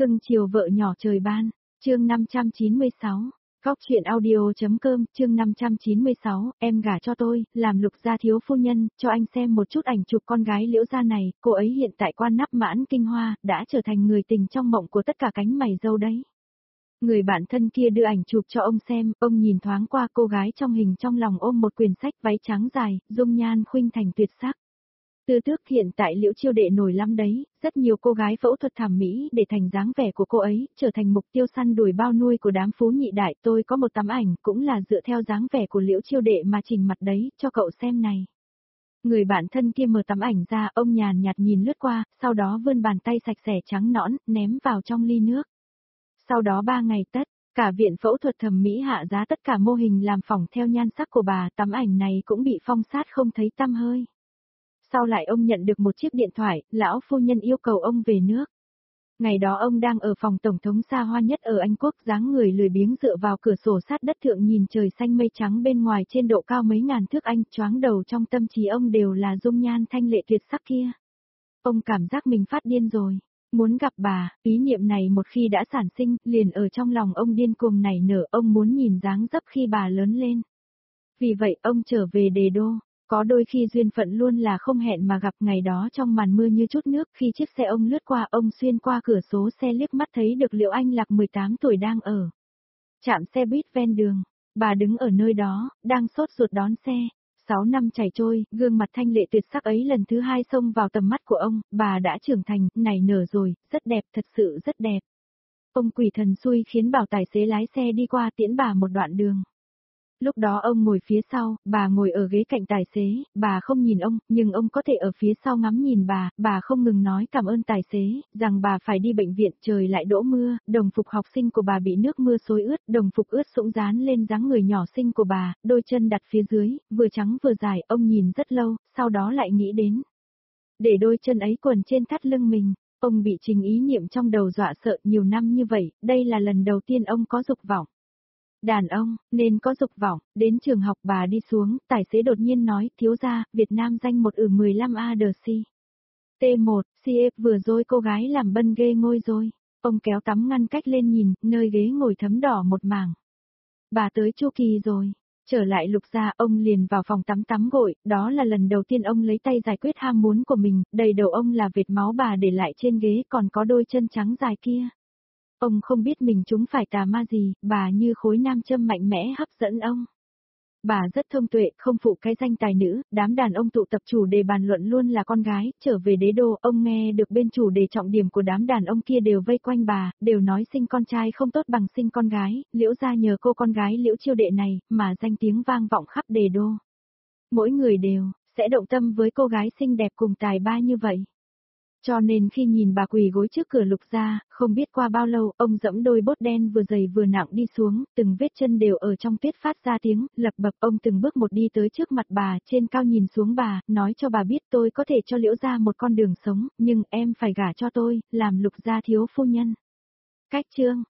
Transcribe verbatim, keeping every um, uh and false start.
Cưng chiều vợ nhỏ trời ban, chương năm trăm chín mươi sáu, Góc chuyện audio.com, chương năm trăm chín mươi sáu, em gả cho tôi, làm Lục gia thiếu phu nhân, cho anh xem một chút ảnh chụp con gái Liễu gia này, cô ấy hiện tại quan nắp mãn kinh hoa, đã trở thành người tình trong mộng của tất cả cánh mày râu đấy. Người bạn thân kia đưa ảnh chụp cho ông xem, ông nhìn thoáng qua cô gái trong hình trong lòng ôm một quyển sách váy trắng dài, dung nhan khuynh thành tuyệt sắc. Tư tước hiện tại Liễu Chiêu Đệ nổi lắm đấy, rất nhiều cô gái phẫu thuật thẩm mỹ để thành dáng vẻ của cô ấy, trở thành mục tiêu săn đuổi bao nuôi của đám phú nhị đại. Tôi có một tấm ảnh cũng là dựa theo dáng vẻ của Liễu Chiêu Đệ mà chỉnh mặt đấy, cho cậu xem này. Người bạn thân kia mở tấm ảnh ra, ông nhàn nhạt nhìn lướt qua, sau đó vươn bàn tay sạch sẽ trắng nõn, ném vào trong ly nước. Sau đó ba ngày tất, cả viện phẫu thuật thẩm mỹ hạ giá tất cả mô hình làm phỏng theo nhan sắc của bà, tấm ảnh này cũng bị phong sát không thấy tăm hơi. Sau lại ông nhận được một chiếc điện thoại, lão phu nhân yêu cầu ông về nước. Ngày đó ông đang ở phòng tổng thống xa hoa nhất ở Anh Quốc, dáng người lười biếng dựa vào cửa sổ sát đất thượng nhìn trời xanh mây trắng bên ngoài trên độ cao mấy ngàn thước Anh, choáng đầu trong tâm trí ông đều là dung nhan thanh lệ tuyệt sắc kia. Ông cảm giác mình phát điên rồi, muốn gặp bà, ý niệm này một khi đã sản sinh, liền ở trong lòng ông điên cuồng nảy nở, ông muốn nhìn dáng dấp khi bà lớn lên. Vì vậy ông trở về Đề Đô. Có đôi khi duyên phận luôn là không hẹn mà gặp. Ngày đó trong màn mưa như chút nước, khi chiếc xe ông lướt qua, ông xuyên qua cửa sổ xe liếc mắt thấy được Liễu Anh Lạc mười tám tuổi đang ở trạm xe buýt ven đường. Bà đứng ở nơi đó, đang sốt ruột đón xe. Sáu năm chảy trôi, gương mặt thanh lệ tuyệt sắc ấy lần thứ hai xông vào tầm mắt của ông, bà đã trưởng thành, nảy nở rồi, rất đẹp, thật sự rất đẹp. Ông quỷ thần xui khiến bảo tài xế lái xe đi qua tiễn bà một đoạn đường. Lúc đó ông ngồi phía sau, bà ngồi ở ghế cạnh tài xế, bà không nhìn ông, nhưng ông có thể ở phía sau ngắm nhìn bà, bà không ngừng nói cảm ơn tài xế, rằng bà phải đi bệnh viện, trời lại đổ mưa, đồng phục học sinh của bà bị nước mưa xối ướt, đồng phục ướt sũng dán lên dáng người nhỏ xinh của bà, đôi chân đặt phía dưới, vừa trắng vừa dài, ông nhìn rất lâu, sau đó lại nghĩ đến. Để đôi chân ấy quần trên thắt lưng mình, ông bị trình ý niệm trong đầu dọa sợ nhiều năm như vậy, đây là lần đầu tiên ông có dục vọng. Đàn ông, nên có dục vọng. Đến trường học bà đi xuống, tài xế đột nhiên nói, thiếu gia, Việt Nam danh một ử mười lăm A D C. T một, C F vừa rồi cô gái làm bân ghê ngôi rồi. Ông kéo tấm ngăn cách lên nhìn, nơi ghế ngồi thấm đỏ một mảng. Bà tới Chu Kỳ rồi. Trở lại Lục gia, ông liền vào phòng tắm tắm gội, đó là lần đầu tiên ông lấy tay giải quyết ham muốn của mình, đầy đầu ông là vệt máu bà để lại trên ghế, còn có đôi chân trắng dài kia. Ông không biết mình chúng phải tà ma gì, bà như khối nam châm mạnh mẽ hấp dẫn ông. Bà rất thông tuệ, không phụ cái danh tài nữ, đám đàn ông tụ tập chủ đề bàn luận luôn là con gái, trở về Đế Đô, ông nghe được bên chủ đề trọng điểm của đám đàn ông kia đều vây quanh bà, đều nói sinh con trai không tốt bằng sinh con gái, Liễu gia nhờ cô con gái Liễu Chiêu Đệ này, mà danh tiếng vang vọng khắp Đế Đô. Mỗi người đều, sẽ động tâm với cô gái xinh đẹp cùng tài ba như vậy. Cho nên khi nhìn bà quỳ gối trước cửa Lục gia, không biết qua bao lâu, ông dẫm đôi bốt đen vừa dày vừa nặng đi xuống, từng vết chân đều ở trong tuyết phát ra tiếng, lập bập. Ông từng bước một đi tới trước mặt bà, trên cao nhìn xuống bà, nói cho bà biết tôi có thể cho Liễu gia một con đường sống, nhưng em phải gả cho tôi, làm Lục gia thiếu phu nhân. Cách chương,